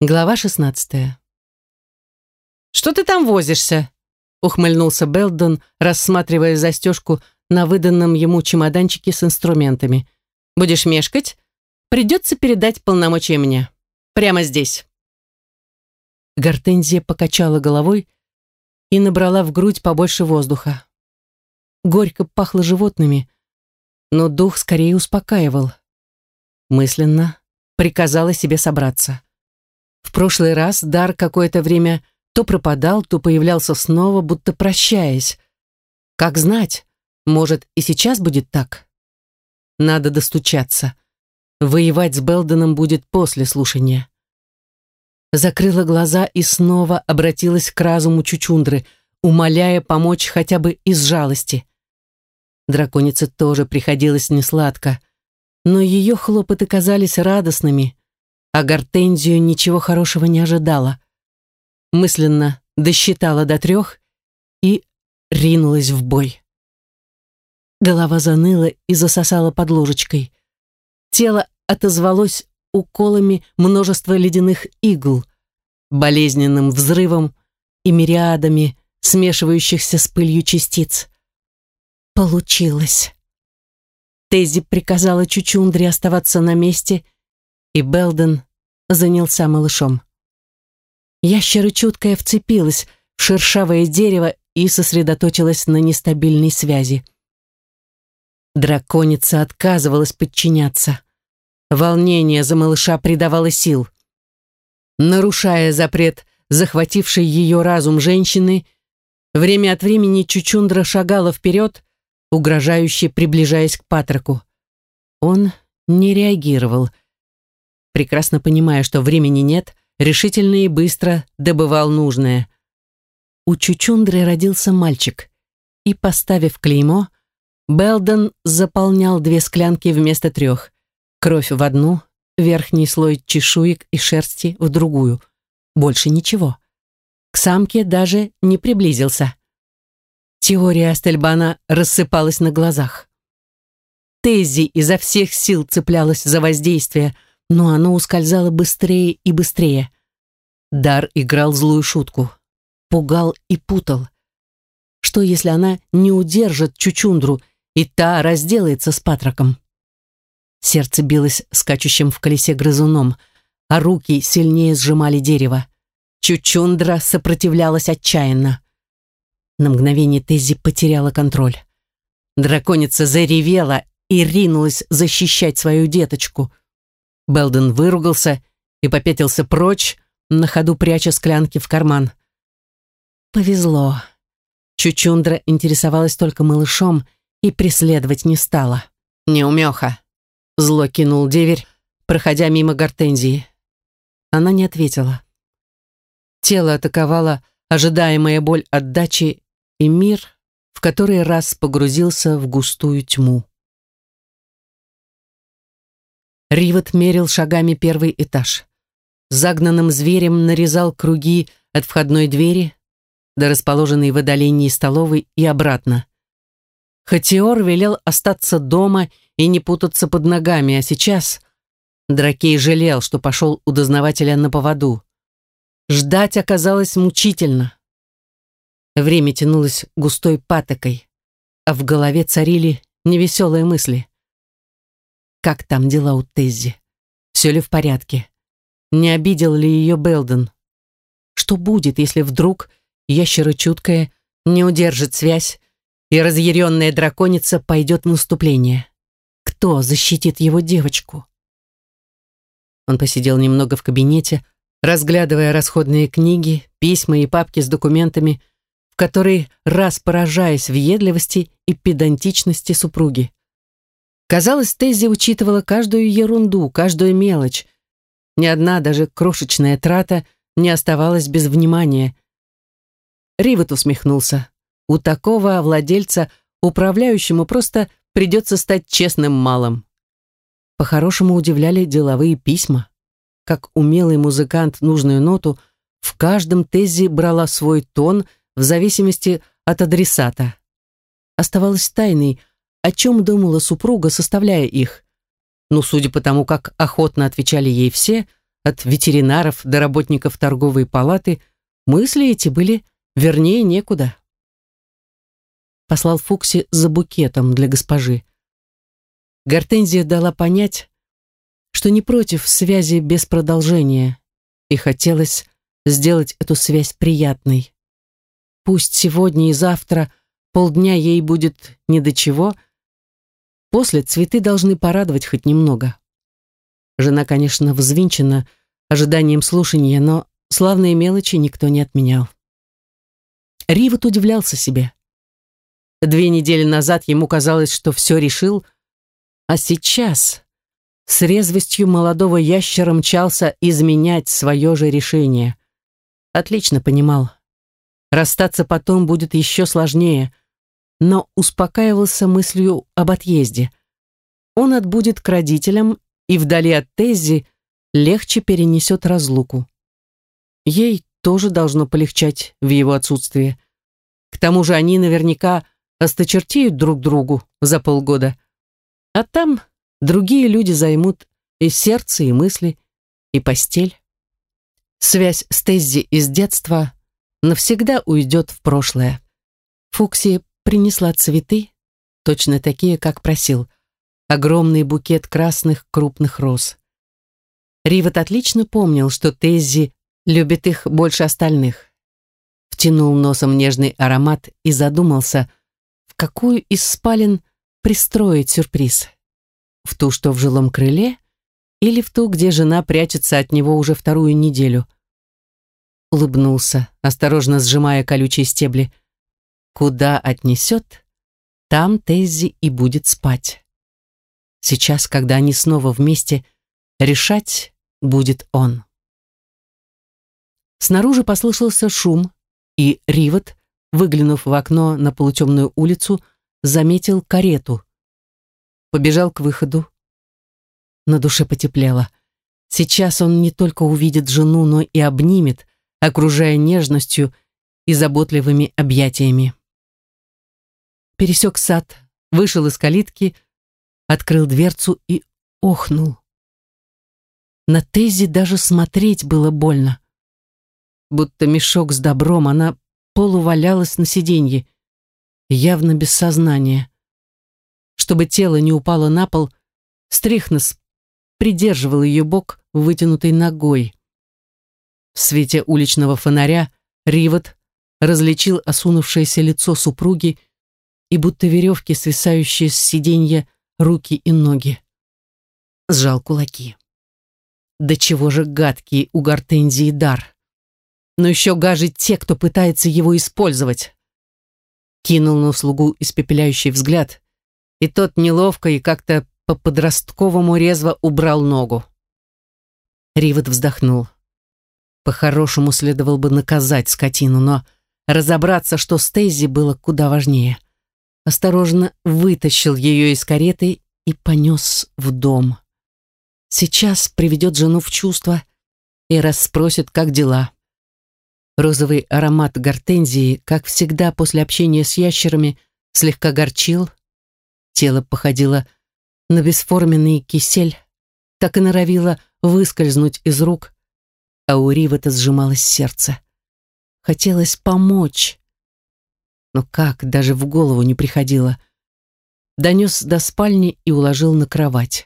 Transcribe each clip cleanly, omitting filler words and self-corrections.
Глава 16. «Что ты там возишься?» — ухмыльнулся Белден, рассматривая застежку на выданном ему чемоданчике с инструментами. «Будешь мешкать? Придется передать полномочия мне. Прямо здесь». Гортензия покачала головой и набрала в грудь побольше воздуха. Горько пахло животными, но дух скорее успокаивал. Мысленно приказала себе собраться. В прошлый раз дар какое-то время то пропадал, то появлялся снова, будто прощаясь. Как знать, может, и сейчас будет так? Надо достучаться. Воевать с Белденом будет после слушания. Закрыла глаза и снова обратилась к разуму Чучундры, умоляя помочь хотя бы из жалости. Драконице тоже приходилось несладко, но ее хлопоты казались радостными, а Гортензию ничего хорошего не ожидала. Мысленно досчитала до 3 и ринулась в бой. Голова заныла и засосала под ложечкой. Тело отозвалось уколами множества ледяных игл, болезненным взрывом и мириадами смешивающихся с пылью частиц. Получилось. Теззи приказала Чучундре оставаться на месте, и Белден занялся малышом. Ящера чуткая вцепилась в шершавое дерево и сосредоточилась на нестабильной связи. Драконица отказывалась подчиняться. Волнение за малыша придавало сил. Нарушая запрет, захвативший ее разум женщины, время от времени Чучундра шагала вперед, угрожающе приближаясь к Патроку. Он не реагировал. Прекрасно понимая, что времени нет, решительно и быстро добывал нужное. У Чучундры родился мальчик, и, поставив клеймо, Белден заполнял 2 склянки вместо 3. Кровь в одну, верхний слой чешуек и шерсти в другую. Больше ничего. К самке даже не приблизился. Теория Астельбана рассыпалась на глазах. Теззи изо всех сил цеплялась за воздействие, но оно ускользало быстрее и быстрее. Дар играл злую шутку. Пугал и путал. Что, если она не удержит Чучундру, и та разделается с Патроком? Сердце билось скачущим в колесе грызуном, а руки сильнее сжимали дерево. Чучундра сопротивлялась отчаянно. На мгновение Теззи потеряла контроль. Драконица заревела и ринулась защищать свою деточку. Белден выругался и попятился прочь, на ходу пряча склянки в карман. Повезло. Чучундра интересовалась только малышом и преследовать не стала. «Неумеха!» — зло кинул деверь, проходя мимо Гортензии. Она не ответила. Тело атаковало ожидаемая боль отдачи, и мир в который раз погрузился в густую тьму. Ривот мерил шагами 1 этаж. Загнанным зверем нарезал круги от входной двери до расположенной в отдалении столовой и обратно. Хатиор велел остаться дома и не путаться под ногами, а сейчас Дракей жалел, что пошел у дознавателя на поводу. Ждать оказалось мучительно. Время тянулось густой патокой, а в голове царили невеселые мысли. Как там дела у Теззи? Все ли в порядке? Не обидел ли ее Белден? Что будет, если вдруг ящера чуткая не удержит связь, и разъяренная драконица пойдет в наступление? Кто защитит его девочку? Он посидел немного в кабинете, разглядывая расходные книги, письма и папки с документами, в которые раз поражаясь въедливости и педантичности супруги. Казалось, Теззи учитывала каждую ерунду, каждую мелочь. Ни одна, даже крошечная трата, не оставалась без внимания. Ривот усмехнулся. У такого владельца управляющему просто придется стать честным малым. По-хорошему удивляли деловые письма. Как умелый музыкант нужную ноту, в каждом Теззи брала свой тон в зависимости от адресата. Оставалось тайной, о чем думала супруга, составляя их. Но судя по тому, как охотно отвечали ей все, от ветеринаров до работников торговой палаты, мысли эти были вернее некуда. Послал Фукси за букетом для госпожи. Гортензия дала понять, что не против связи без продолжения, и хотелось сделать эту связь приятной. Пусть сегодня и завтра полдня ей будет ни до чего, после цветы должны порадовать хоть немного. Жена, конечно, взвинчена ожиданием слушания, но славные мелочи никто не отменял. Ривот удивлялся себе. 2 недели назад ему казалось, что все решил, а сейчас с резвостью молодого ящера мчался изменять свое же решение. Отлично понимал. Расстаться потом будет еще сложнее, но успокаивался мыслью об отъезде. Он отбудет к родителям и вдали от Теззи легче перенесет разлуку. Ей тоже должно полегчать в его отсутствие. К тому же они наверняка осточертеют друг другу за полгода. А там другие люди займут и сердце, и мысли, и постель. Связь с Теззи из детства навсегда уйдет в прошлое. Фукси принесла цветы, точно такие, как просил. Огромный букет красных крупных роз. Ривот отлично помнил, что Теззи любит их больше остальных. Втянул носом нежный аромат и задумался, в какую из спален пристроить сюрприз. В ту, что в жилом крыле, или в ту, где жена прячется от него уже 2-ю неделю. Улыбнулся, осторожно сжимая колючие стебли. Куда отнесет, там Теззи и будет спать. Сейчас, когда они снова вместе, решать будет он. Снаружи послышался шум, и Ривот, выглянув в окно на полутемную улицу, заметил карету. Побежал к выходу. На душе потеплело. Сейчас он не только увидит жену, но и обнимет, окружая нежностью и заботливыми объятиями. Пересек сад, вышел из калитки, открыл дверцу и охнул. На Теззи даже смотреть было больно. Будто мешок с добром, она полувалялась на сиденье, явно без сознания. Чтобы тело не упало на пол, Стрихнес придерживал ее бок вытянутой ногой. В свете уличного фонаря Ривот различил осунувшееся лицо супруги и будто веревки, свисающие с сиденья, руки и ноги. Сжал кулаки. Да чего же гадкий у Гортензии дар. Но еще гаже те, кто пытается его использовать. Кинул на слугу испепеляющий взгляд, и тот неловко и как-то по-подростковому резво убрал ногу. Ривот вздохнул. По-хорошему следовало бы наказать скотину, но разобраться, что с Теззи, было куда важнее. Осторожно вытащил ее из кареты и понес в дом. Сейчас приведет жену в чувство и расспросит, как дела. Розовый аромат гортензии, как всегда после общения с ящерами, слегка горчил. Тело походило на бесформенный кисель, так и норовило выскользнуть из рук, а у Ривота сжималось сердце. Хотелось помочь, но как, даже в голову не приходило. Донес до спальни и уложил на кровать.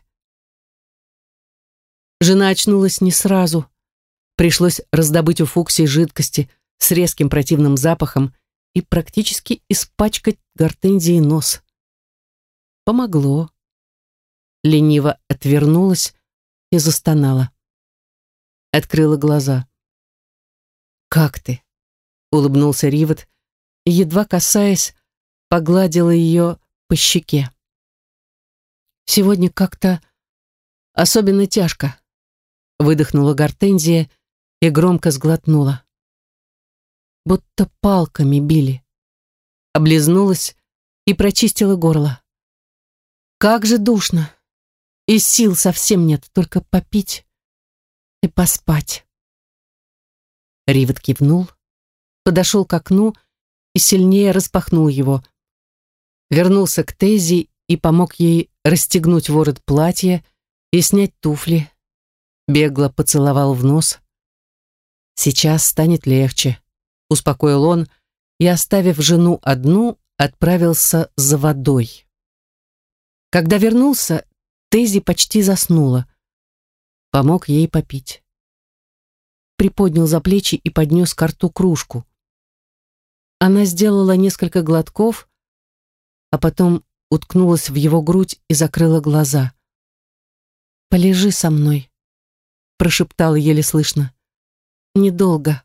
Жена очнулась не сразу. Пришлось раздобыть у Фукси жидкости с резким противным запахом и практически испачкать Гортензии нос. Помогло. Лениво отвернулась и застонала. Открыла глаза. «Как ты?» — улыбнулся Ривот и, едва касаясь, погладила ее по щеке. «Сегодня как-то особенно тяжко», — выдохнула Гортензия и громко сглотнула. Будто палками били. Облизнулась и прочистила горло. «Как же душно! И сил совсем нет, только попить и поспать». Ривот кивнул, подошел к окну и сильнее распахнул его. Вернулся к Теззи и помог ей расстегнуть ворот платья и снять туфли. бегло поцеловал в нос. «Сейчас станет легче», — успокоил он и, оставив жену одну, отправился за водой. Когда вернулся, Тейзи почти заснула. Помог ей попить. Приподнял за плечи и поднес ко рту кружку. Она сделала несколько глотков, а потом уткнулась в его грудь и закрыла глаза. «Полежи со мной», — прошептала еле слышно. «Недолго».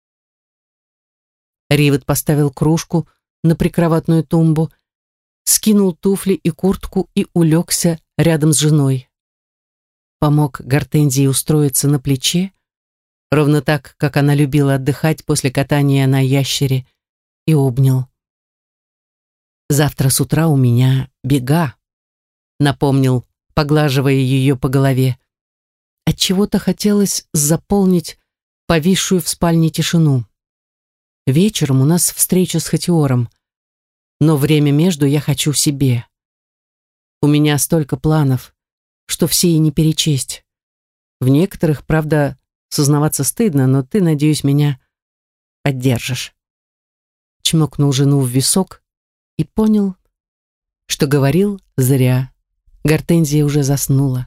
Ривет поставил кружку на прикроватную тумбу, скинул туфли и куртку и улегся рядом с женой. Помог Гортензии устроиться на плече, ровно так, как она любила отдыхать после катания на ящере, и обнял. «Завтра с утра у меня бега», — напомнил, поглаживая ее по голове. Отчего-то хотелось заполнить повисшую в спальне тишину. Вечером у нас встреча с Хатиором, но время между я хочу себе. У меня столько планов, что все и не перечесть. В некоторых, правда, сознаваться стыдно, но ты, надеюсь, меня поддержишь. Чмокнул жену в висок и понял, что говорил зря. Гортензия уже заснула.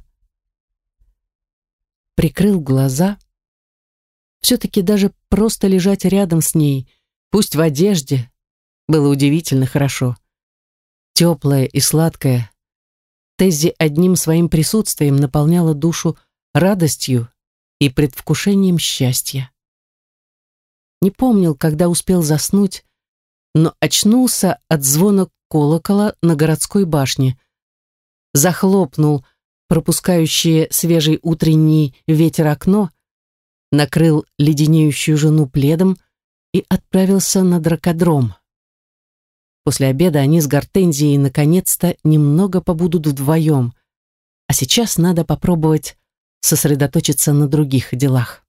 Прикрыл глаза. Все-таки даже просто лежать рядом с ней, пусть в одежде, было удивительно хорошо. Теплое и сладкое. Теззи одним своим присутствием наполняла душу радостью и предвкушением счастья. Не помнил, когда успел заснуть, но очнулся от звона колокола на городской башне. Захлопнул пропускающее свежий утренний ветер окно, накрыл леденеющую жену пледом и отправился на дракодром. После обеда они с Гортензией наконец-то немного побудут вдвоем, а сейчас надо попробовать сосредоточиться на других делах.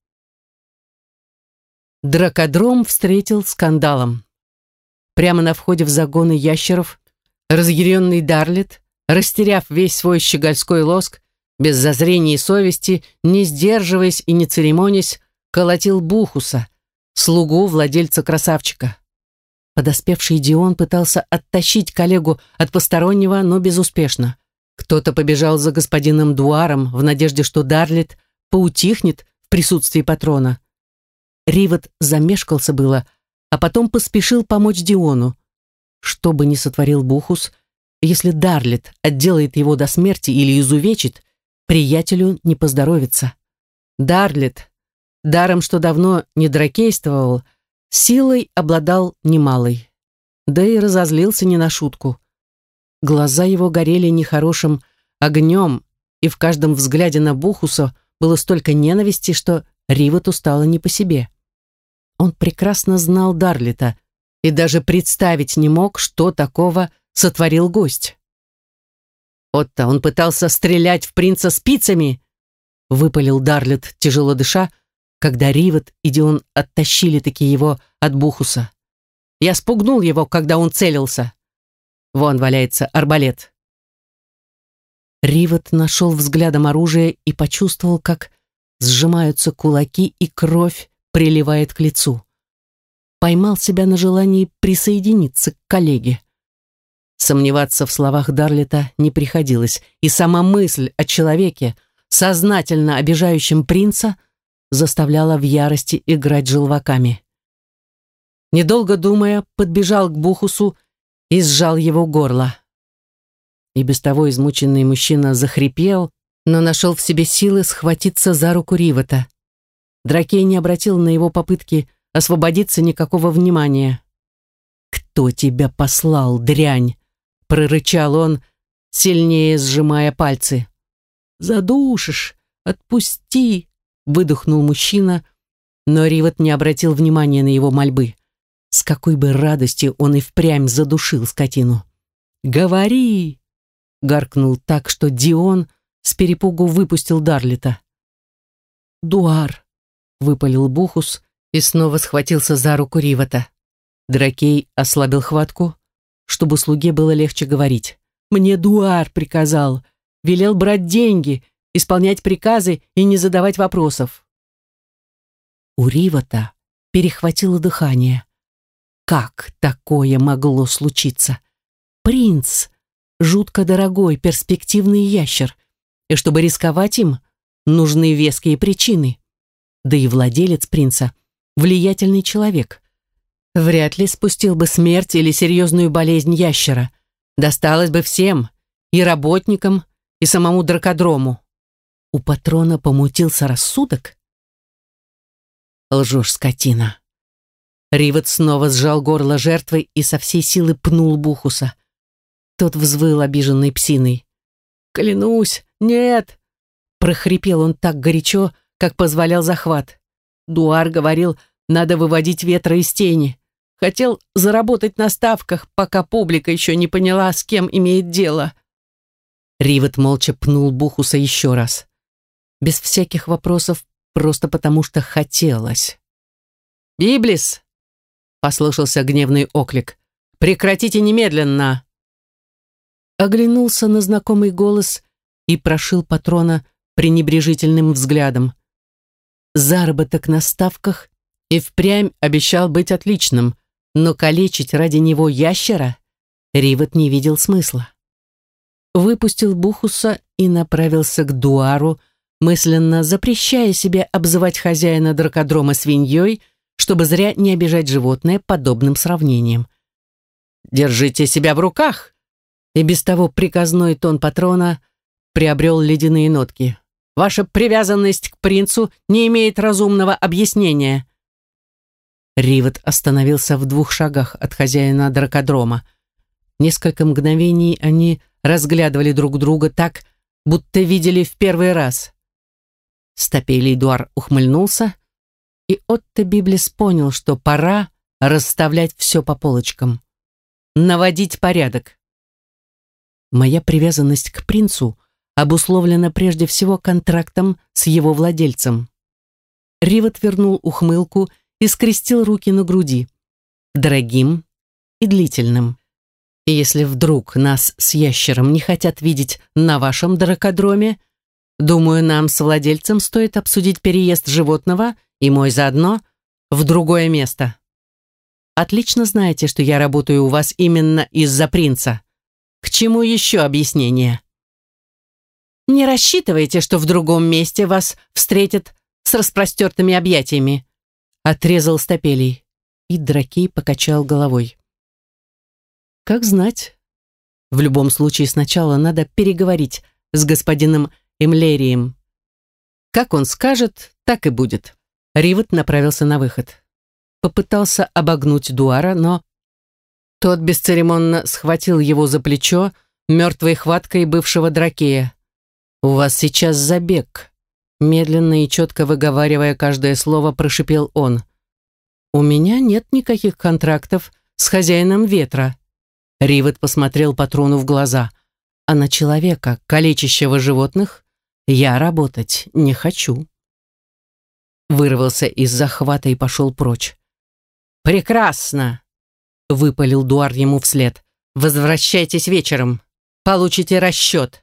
Дракодром встретил скандалом. Прямо на входе в загоны ящеров разъяренный Дарлет, растеряв весь свой щегольской лоск, без зазрения и совести, не сдерживаясь и не церемонясь, колотил Бухуса, слугу владельца красавчика. Подоспевший Дион пытался оттащить коллегу от постороннего, но безуспешно. Кто-то побежал за господином Дуаром в надежде, что Дарлет поутихнет в присутствии патрона. Ривет замешкался было, а потом поспешил помочь Диону. Что бы ни сотворил Бухус, если Дарлет отделает его до смерти или изувечит, приятелю не поздоровится. Дарлет, даром что давно не дракействовал, силой обладал немалой. Да и разозлился не на шутку. Глаза его горели нехорошим огнем, и в каждом взгляде на Бухуса было столько ненависти, что Ривету стало не по себе. Он прекрасно знал Дарлета и даже представить не мог, что такого сотворил гость. «Отто, он пытался стрелять в принца спицами!» — выпалил Дарлет, тяжело дыша, когда Ривет и Дион оттащили-таки его от Бухуса. «Я спугнул его, когда он целился. Вон валяется арбалет». Ривет нашел взглядом оружие и почувствовал, как сжимаются кулаки и кровь приливает к лицу. Поймал себя на желании присоединиться к коллеге. Сомневаться в словах Дарлета не приходилось, и сама мысль о человеке, сознательно обижающем принца, заставляла в ярости играть желваками. Недолго думая, подбежал к Бухусу и сжал его горло. И без того измученный мужчина захрипел, но нашел в себе силы схватиться за руку Ривета. Дракей не обратил на его попытки освободиться никакого внимания. «Кто тебя послал, дрянь?» — прорычал он, сильнее сжимая пальцы. «Задушишь! Отпусти!» — выдохнул мужчина, но Ривет не обратил внимания на его мольбы. С какой бы радостью он и впрямь задушил скотину. «Говори!» — гаркнул так, что Дион с перепугу выпустил Дарлета. «Дуар!» — выпалил Бухус и снова схватился за руку Ривета. Дракей ослабил хватку, чтобы слуге было легче говорить. «Мне Дуар приказал, велел брать деньги исполнять приказы и не задавать вопросов. У Ривата перехватило дыхание. Как такое могло случиться? Принц — жутко дорогой, перспективный ящер, и чтобы рисковать им, нужны веские причины. Да и владелец принца — влиятельный человек. Вряд ли спустил бы смерть или серьезную болезнь ящера. Досталось бы всем, и работникам, и самому дракодрому. У патрона помутился рассудок? Лжешь, скотина. Риват снова сжал горло жертвы и со всей силы пнул Бухуса. Тот взвыл обиженной псиной. «Клянусь, нет!» Прохрипел он так горячо, как позволял захват. Дуар говорил, надо выводить ветра из тени. Хотел заработать на ставках, пока публика еще не поняла, с кем имеет дело. Риват молча пнул Бухуса еще раз. Без всяких вопросов, просто потому что хотелось. «Библис!» — послышался гневный оклик. «Прекратите немедленно!» Оглянулся на знакомый голос и прошил патрона пренебрежительным взглядом. Заработок на ставках и впрямь обещал быть отличным, но калечить ради него ящера Риват не видел смысла. Выпустил Бухуса и направился к Дуару, мысленно запрещая себе обзывать хозяина дракодрома свиньей, чтобы зря не обижать животное подобным сравнением. «Держите себя в руках!» И без того приказной тон патрона приобрел ледяные нотки. «Ваша привязанность к принцу не имеет разумного объяснения». Риват остановился в 2 шагах от хозяина дракодрома. Несколько мгновений они разглядывали друг друга так, будто видели в первый раз. Стапелий Дуар ухмыльнулся, и Отто Библис понял, что пора расставлять все по полочкам. Наводить порядок. Моя привязанность к принцу обусловлена прежде всего контрактом с его владельцем. Риват вернул ухмылку и скрестил руки на груди. Дорогим и длительным. И если вдруг нас с ящером не хотят видеть на вашем дракодроме, думаю, нам с владельцем стоит обсудить переезд животного и мой заодно в другое место. Отлично знаете, что я работаю у вас именно из-за принца. К чему еще объяснение? Не рассчитывайте, что в другом месте вас встретят с распростертыми объятиями, отрезал Стапелий, и Дракей покачал головой. Как знать. В любом случае сначала надо переговорить с господином Эмлерием. Как он скажет, так и будет. Риват направился на выход. Попытался обогнуть Дуара, но тот бесцеремонно схватил его за плечо мертвой хваткой бывшего Дракея. «У вас сейчас забег», — медленно и четко выговаривая каждое слово, прошипел он. «У меня нет никаких контрактов с хозяином ветра». Риват посмотрел патрону в глаза. «А на человека, калечащего животных, я работать не хочу». Вырвался из захвата и пошел прочь. «Прекрасно!» — выпалил Дуар ему вслед. «Возвращайтесь вечером. Получите расчет».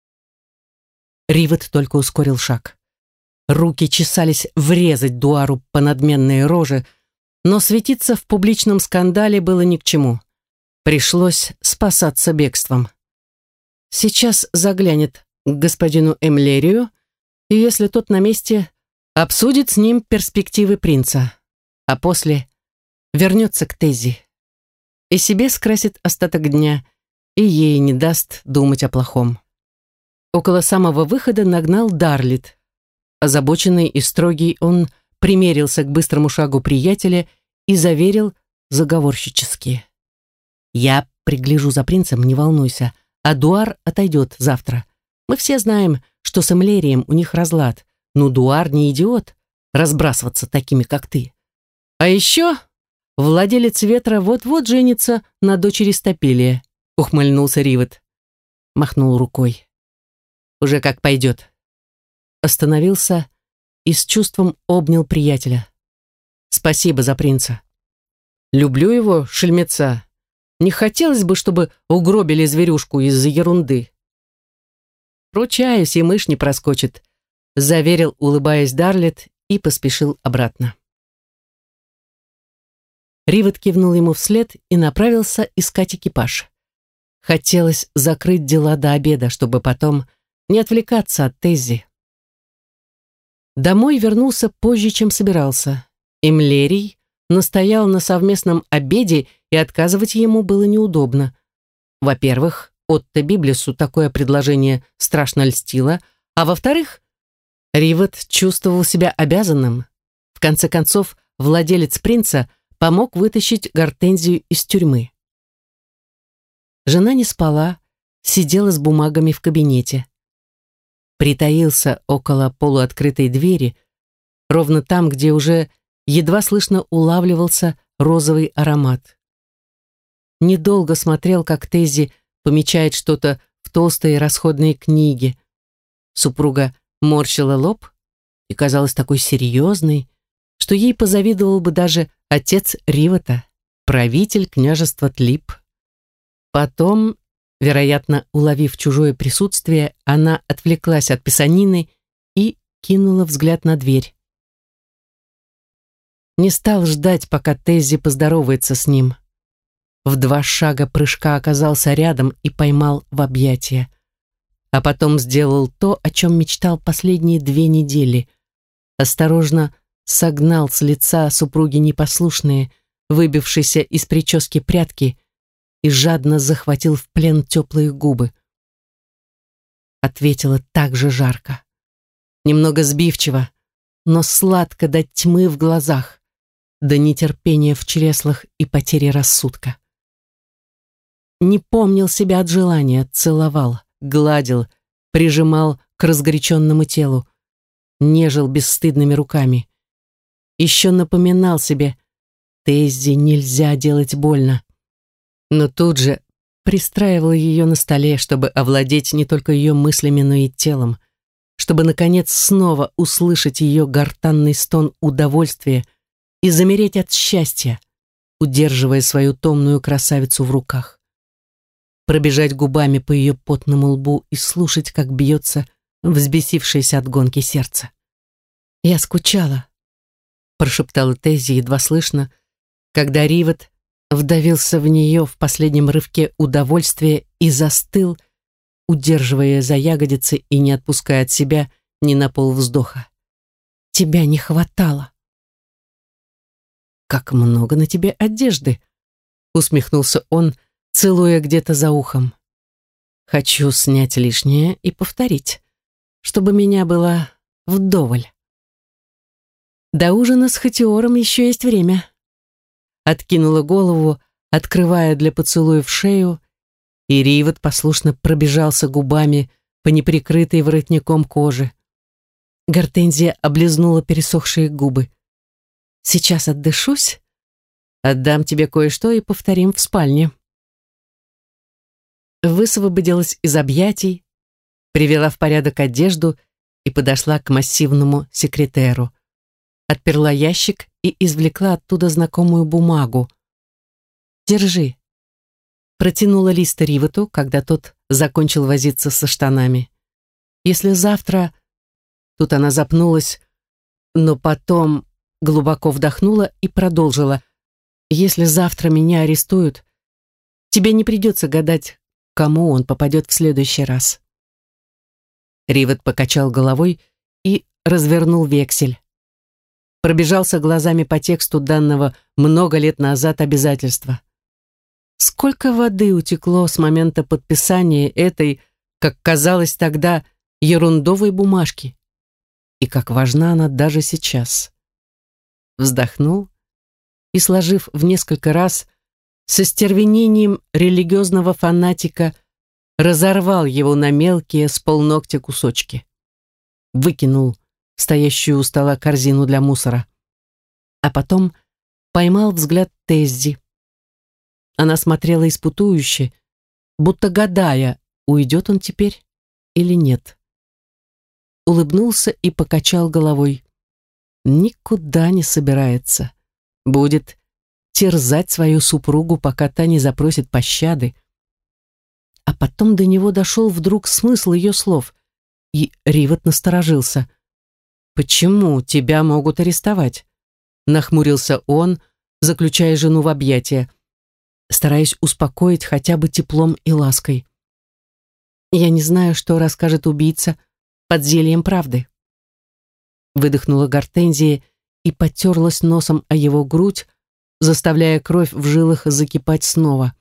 Риват только ускорил шаг. Руки чесались врезать Дуару по надменной роже, но светиться в публичном скандале было ни к чему. Пришлось спасаться бегством. Сейчас заглянет к господину Эмлерию, и если тот на месте, обсудит с ним перспективы принца, а после вернется к Тези. И себе скрасит остаток дня, и ей не даст думать о плохом. Около самого выхода нагнал Дарлит. Озабоченный и строгий, он примерился к быстрому шагу приятеля и заверил заговорщически: «Я пригляжу за принцем, не волнуйся, а Дуар отойдет завтра. Мы все знаем, что с Эмлерием у них разлад, но Дуар не идиот разбрасываться такими, как ты. А еще владелец ветра вот-вот женится на дочери Стапелия», — ухмыльнулся Риват. Махнул рукой. «Уже как пойдет». Остановился и с чувством обнял приятеля. «Спасибо за принца. Люблю его, шельмеца. Не хотелось бы, чтобы угробили зверюшку из-за ерунды». Ручаюсь, и мышь не проскочит», — заверил, улыбаясь, Дарлет и поспешил обратно. Ривет кивнул ему вслед и направился искать экипаж. Хотелось закрыть дела до обеда, чтобы потом не отвлекаться от Теззи. Домой вернулся позже, чем собирался. Эмлерий настоял на совместном обеде, и отказывать ему было неудобно. Во-первых, Отто Библису такое предложение страшно льстило, а во-вторых, Ривет чувствовал себя обязанным. В конце концов, владелец принца помог вытащить Гортензию из тюрьмы. Жена не спала, сидела с бумагами в кабинете. Притаился около полуоткрытой двери, ровно там, где уже едва слышно улавливался розовый аромат. Недолго смотрел, как Теззи помечает что-то в толстой расходной книге. Супруга морщила лоб и казалась такой серьезной, что ей позавидовал бы даже отец Ривета, правитель княжества Тлип. Потом, вероятно, уловив чужое присутствие, она отвлеклась от писанины и кинула взгляд на дверь. Не стал ждать, пока Теззи поздоровается с ним. В 2 шага прыжка оказался рядом и поймал в объятия. А потом сделал то, о чем мечтал последние 2 недели. Осторожно согнал с лица супруги непослушные, выбившиеся из прически прядки, и жадно захватил в плен теплые губы. Ответила так же жарко. Немного сбивчиво, но сладко до тьмы в глазах, до нетерпения в чреслах и потери рассудка. Не помнил себя от желания, целовал, гладил, прижимал к разгоряченному телу, нежил бесстыдными руками. Еще напоминал себе: Теззи нельзя делать больно. Но тут же пристраивал ее на столе, чтобы овладеть не только ее мыслями, но и телом, чтобы, наконец, снова услышать ее гортанный стон удовольствия и замереть от счастья, удерживая свою томную красавицу в руках. Пробежать губами по ее потному лбу и слушать, как бьется взбесившееся от гонки сердце. «Я скучала», — прошептала Теззи едва слышно, когда Ривет вдавился в нее в последнем рывке удовольствия и застыл, удерживая за ягодицы и не отпуская от себя ни на полвздоха. «Тебя не хватало». «Как много на тебе одежды», — усмехнулся он, целуя где-то за ухом. «Хочу снять лишнее и повторить, чтобы меня было вдоволь». «До ужина с Хатиором еще есть время». Откинула голову, открывая для поцелуев шею, и Ривет послушно пробежался губами по неприкрытой воротником кожи. Гортензия облизнула пересохшие губы. «Сейчас отдышусь, отдам тебе кое-что и повторим в спальне». Высвободилась из объятий, привела в порядок одежду и подошла к массивному секретеру. Отперла ящик и извлекла оттуда знакомую бумагу. «Держи». Протянула лист Ривету, когда тот закончил возиться со штанами. «Если завтра...» Тут она запнулась, но потом глубоко вдохнула и продолжила. «Если завтра меня арестуют, тебе не придется гадать, кому он попадет в следующий раз». Ривет покачал головой и развернул вексель. Пробежался глазами по тексту данного много лет назад обязательства. Сколько воды утекло с момента подписания этой, как казалось тогда, ерундовой бумажки. И как важна она даже сейчас. Вздохнул и, сложив в несколько раз, со стервенением религиозного фанатика, разорвал его на мелкие с полногтя кусочки. Выкинул в стоящую у стола корзину для мусора. А потом поймал взгляд Теззи. Она смотрела испытующе, будто гадая, уйдет он теперь или нет. Улыбнулся и покачал головой. Никуда не собирается. Будет терзать свою супругу, пока та не запросит пощады. А потом до него дошел вдруг смысл ее слов. и Ривет насторожился. «Почему тебя могут арестовать?» Нахмурился он, заключая жену в объятия, стараясь успокоить хотя бы теплом и лаской. «Я не знаю, что расскажет убийца под зельем правды». Выдохнула Гортензия и потерлась носом о его грудь, заставляя кровь в жилах закипать снова.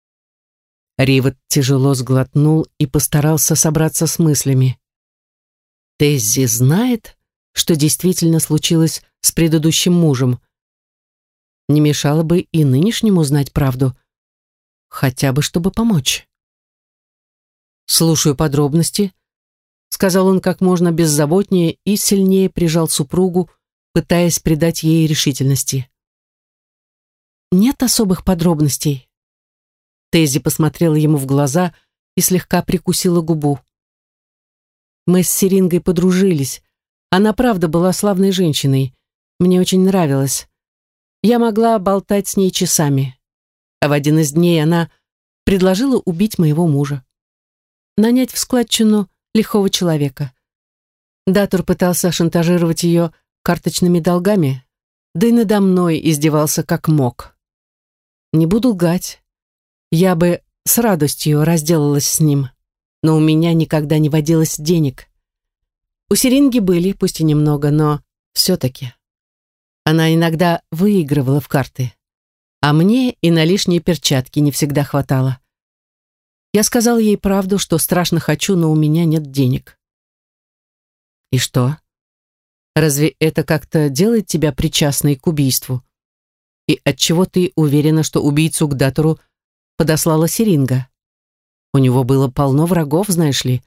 Ривет тяжело сглотнул и постарался собраться с мыслями. Теззи знает, что действительно случилось с предыдущим мужем. Не мешало бы и нынешнему знать правду, хотя бы чтобы помочь. «Слушаю подробности», — сказал он как можно беззаботнее и сильнее прижал супругу, пытаясь придать ей решительности. «Нет особых подробностей». Теззи посмотрела ему в глаза и слегка прикусила губу. «Мы с Серингой подружились. Она правда была славной женщиной. Мне очень нравилось. Я могла болтать с ней часами. А в один из дней она предложила убить моего мужа. Нанять в складчину лихого человека. Датур пытался шантажировать ее карточными долгами, да и надо мной издевался как мог. Не буду лгать. Я бы с радостью разделалась с ним, но у меня никогда не водилось денег. У Серинги были, пусть и немного, но все-таки. Она иногда выигрывала в карты, а мне и на лишние перчатки не всегда хватало. Я сказала ей правду, что страшно хочу, но у меня нет денег. И что? Разве это как-то делает тебя причастной к убийству? И отчего ты уверена, что убийцу к Датору подослала Серинга? У него было полно врагов, знаешь ли.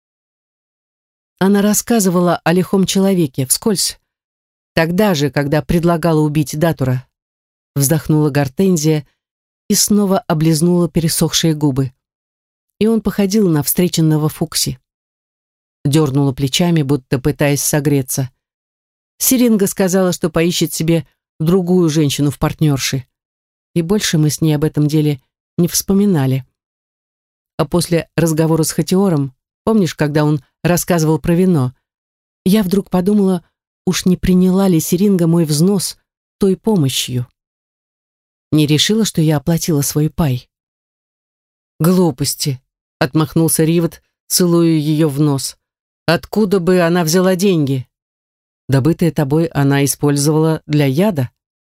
Она рассказывала о лихом человеке вскользь, тогда же, когда предлагала убить Датура. Вздохнула Гортензия и снова облизнула пересохшие губы. И он походил на встреченного Фукси. Дернула плечами, будто пытаясь согреться. Серинга сказала, что поищет себе другую женщину в партнерши. И больше мы с ней об этом деле не вспоминали. А после разговора с Хатиором, помнишь, когда он рассказывал про вино, я вдруг подумала, уж не приняла ли Серинга мой взнос той помощью. Не решила, что я оплатила свой пай. «Глупости», — отмахнулся Ривет, целуя ее в нос. «Откуда бы она взяла деньги? Добытые тобой она использовала для яда».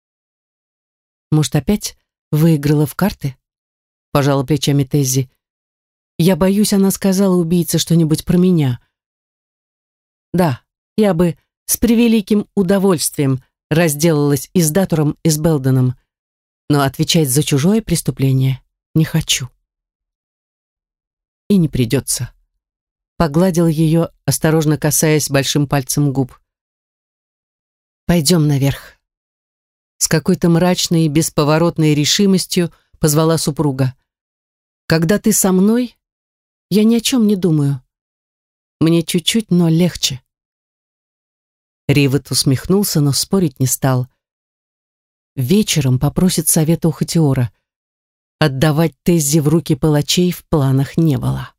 «Может, опять выиграла в карты?» — пожала плечами Теззи. «Я боюсь, она сказала убийце что-нибудь про меня». «Да, я бы с превеликим удовольствием разделалась и с Датуром, и с Белденом, но отвечать за чужое преступление не хочу». «И не придется». Погладил ее, осторожно касаясь большим пальцем губ. «Пойдем наверх». С какой-то мрачной и бесповоротной решимостью позвала супруга. «Когда ты со мной, я ни о чем не думаю. Мне чуть-чуть, но легче». Ривет усмехнулся, но спорить не стал. Вечером попросит совета у Хатиора. Отдавать Теззи в руки палачей в планах не было.